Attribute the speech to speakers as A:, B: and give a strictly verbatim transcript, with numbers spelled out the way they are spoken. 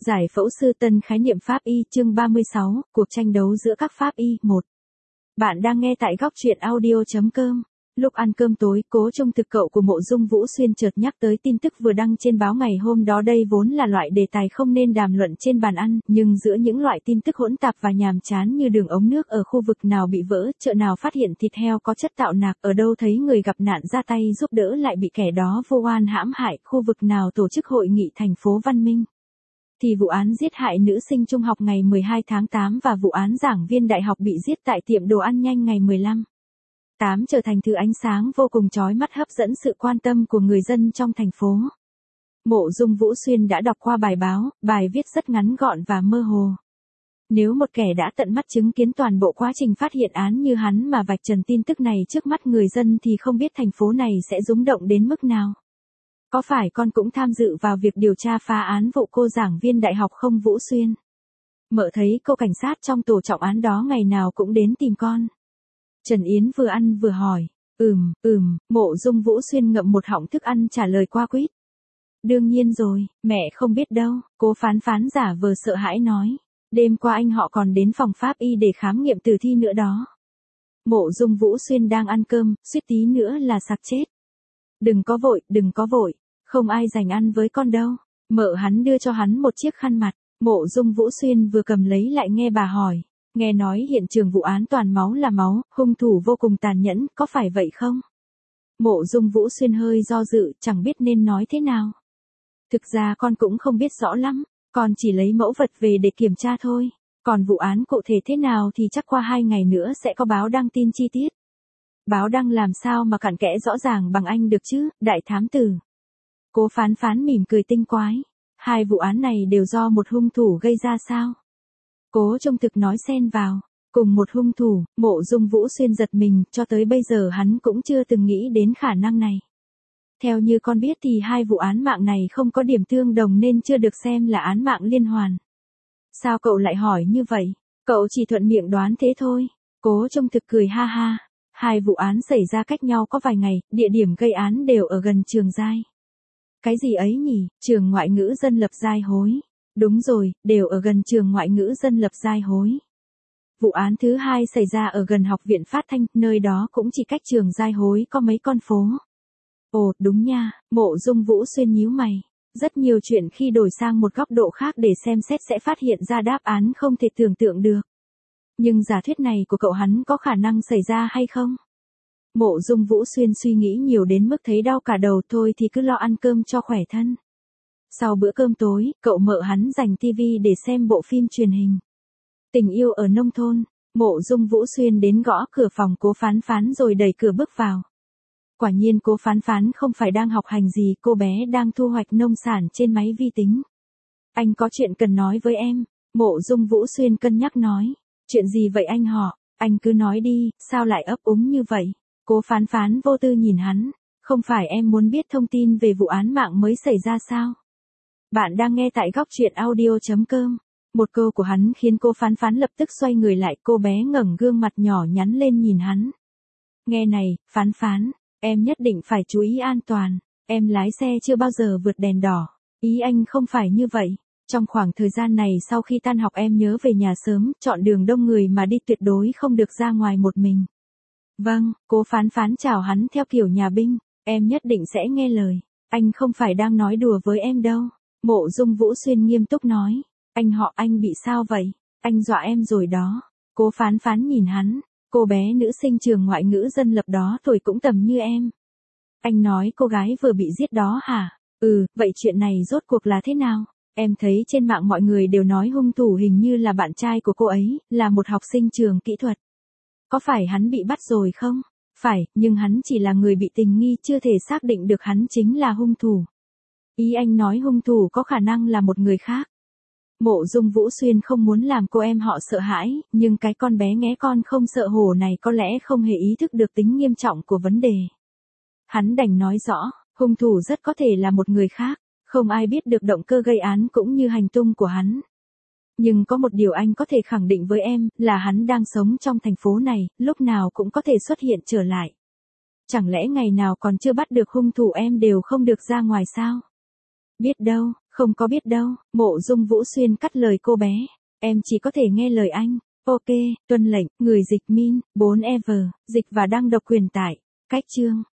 A: Giải phẫu sư tân khái niệm pháp y chương ba mươi sáu, cuộc tranh đấu giữa các pháp y, một. Bạn đang nghe tại góc truyện audio.com. Lúc ăn cơm tối, Cố Trung Thực cậu của Mộ Dung Vũ Xuyên chợt nhắc tới tin tức vừa đăng trên báo ngày hôm đó. Đây vốn là loại đề tài không nên đàm luận trên bàn ăn, nhưng giữa những loại tin tức hỗn tạp và nhàm chán như đường ống nước ở khu vực nào bị vỡ, chợ nào phát hiện thịt heo có chất tạo nạc, ở đâu thấy người gặp nạn ra tay giúp đỡ lại bị kẻ đó vô oan hãm hại, khu vực nào tổ chức hội nghị thành phố văn minh, thì vụ án giết hại nữ sinh trung học ngày mười hai tháng tám và vụ án giảng viên đại học bị giết tại tiệm đồ ăn nhanh ngày mười lăm tháng tám trở thành thứ ánh sáng vô cùng chói mắt hấp dẫn sự quan tâm của người dân trong thành phố. Mộ Dung Vũ Xuyên đã đọc qua bài báo, bài viết rất ngắn gọn và mơ hồ. Nếu một kẻ đã tận mắt chứng kiến toàn bộ quá trình phát hiện án như hắn mà vạch trần tin tức này trước mắt người dân thì không biết thành phố này sẽ rúng động đến mức nào. Có phải con cũng tham dự vào việc điều tra phá án vụ cô giảng viên đại học không Vũ Xuyên? Mợ thấy cô cảnh sát trong tổ trọng án đó ngày nào cũng đến tìm con. Trần Yến vừa ăn vừa hỏi. Ừm, ừm, Mộ Dung Vũ Xuyên ngậm một họng thức ăn trả lời qua quýt. Đương nhiên rồi, mẹ không biết đâu, Cố Phán Phán giả vờ sợ hãi nói. Đêm qua anh họ còn đến phòng pháp y để khám nghiệm tử thi nữa đó. Mộ Dung Vũ Xuyên đang ăn cơm, suýt tí nữa là sặc chết. Đừng có vội, đừng có vội, không ai dành ăn với con đâu. Mợ hắn đưa cho hắn một chiếc khăn mặt. Mộ Dung Vũ Xuyên vừa cầm lấy lại nghe bà hỏi. Nghe nói hiện trường vụ án toàn máu là máu, hung thủ vô cùng tàn nhẫn, có phải vậy không? Mộ Dung Vũ Xuyên hơi do dự, chẳng biết nên nói thế nào. Thực ra con cũng không biết rõ lắm, con chỉ lấy mẫu vật về để kiểm tra thôi. Còn vụ án cụ thể thế nào thì chắc qua hai ngày nữa sẽ có báo đăng tin chi tiết. Báo đăng làm sao mà cặn kẽ rõ ràng bằng anh được chứ, đại thám tử. Cố Phán Phán mỉm cười tinh quái. Hai vụ án này đều do một hung thủ gây ra sao? Cố Trung Thực nói xen vào. Cùng một hung thủ, Mộ Dung Vũ Xuyên giật mình, cho tới bây giờ hắn cũng chưa từng nghĩ đến khả năng này. Theo như con biết thì hai vụ án mạng này không có điểm tương đồng nên chưa được xem là án mạng liên hoàn. Sao cậu lại hỏi như vậy? Cậu chỉ thuận miệng đoán thế thôi. Cố Trung Thực cười ha ha. Hai vụ án xảy ra cách nhau có vài ngày, địa điểm gây án đều ở gần trường Giai. Cái gì ấy nhỉ, trường ngoại ngữ dân lập Giai Hối. Đúng rồi, đều ở gần trường ngoại ngữ dân lập Giai Hối. Vụ án thứ hai xảy ra ở gần học viện Phát Thanh, nơi đó cũng chỉ cách trường Giai Hối có mấy con phố. Ồ, đúng nha, Mộ Dung Vũ Xuyên nhíu mày. Rất nhiều chuyện khi đổi sang một góc độ khác để xem xét sẽ phát hiện ra đáp án không thể tưởng tượng được. Nhưng giả thuyết này của cậu hắn có khả năng xảy ra hay không? Mộ Dung Vũ Xuyên suy nghĩ nhiều đến mức thấy đau cả đầu, thôi thì cứ lo ăn cơm cho khỏe thân. Sau bữa cơm tối, cậu mợ hắn dành tivi để xem bộ phim truyền hình. Tình yêu ở nông thôn. Mộ Dung Vũ Xuyên đến gõ cửa phòng Cố Phán Phán rồi đẩy cửa bước vào. Quả nhiên Cố Phán Phán không phải đang học hành gì, cô bé đang thu hoạch nông sản trên máy vi tính. Anh có chuyện cần nói với em. Mộ Dung Vũ Xuyên cân nhắc nói. Chuyện gì vậy anh họ? Anh cứ nói đi, sao lại ấp úng như vậy? Cố Phán Phán vô tư nhìn hắn. Không phải em muốn biết thông tin về vụ án mạng mới xảy ra sao? Bạn đang nghe tại góc truyện audio.com. Một câu của hắn khiến Cố Phán Phán lập tức xoay người lại, cô bé ngẩng gương mặt nhỏ nhắn lên nhìn hắn. Nghe này, Phán Phán, em nhất định phải chú ý an toàn, em lái xe chưa bao giờ vượt đèn đỏ. Ý anh không phải như vậy. Trong khoảng thời gian này sau khi tan học em nhớ về nhà sớm, chọn đường đông người mà đi, tuyệt đối không được ra ngoài một mình. Vâng, Cố Phán Phán chào hắn theo kiểu nhà binh, em nhất định sẽ nghe lời, anh không phải đang nói đùa với em đâu. Mộ Dung Vũ Xuyên nghiêm túc nói, anh họ anh bị sao vậy? Anh dọa em rồi đó. Cố Phán Phán nhìn hắn, cô bé nữ sinh trường ngoại ngữ dân lập đó tuổi cũng tầm như em. Anh nói cô gái vừa bị giết đó hả? Ừ, vậy chuyện này rốt cuộc là thế nào? Em thấy trên mạng mọi người đều nói hung thủ hình như là bạn trai của cô ấy, là một học sinh trường kỹ thuật. Có phải hắn bị bắt rồi không? Phải, nhưng hắn chỉ là người bị tình nghi, chưa thể xác định được hắn chính là hung thủ. Ý anh nói hung thủ có khả năng là một người khác. Mộ Dung Vũ Xuyên không muốn làm cô em họ sợ hãi, nhưng cái con bé nghé con không sợ hổ này có lẽ không hề ý thức được tính nghiêm trọng của vấn đề. Hắn đành nói rõ, hung thủ rất có thể là một người khác, không ai biết được động cơ gây án cũng như hành tung của hắn. Nhưng có một điều anh có thể khẳng định với em, là hắn đang sống trong thành phố này, lúc nào cũng có thể xuất hiện trở lại. Chẳng lẽ ngày nào còn chưa bắt được hung thủ em đều không được ra ngoài sao? Biết đâu, không có biết đâu, Mộ Dung Vũ Xuyên cắt lời cô bé. Em chỉ có thể nghe lời anh. Ok, tuân lệnh, người dịch min, bốn Ever, dịch và đăng độc quyền tại. Cách chương.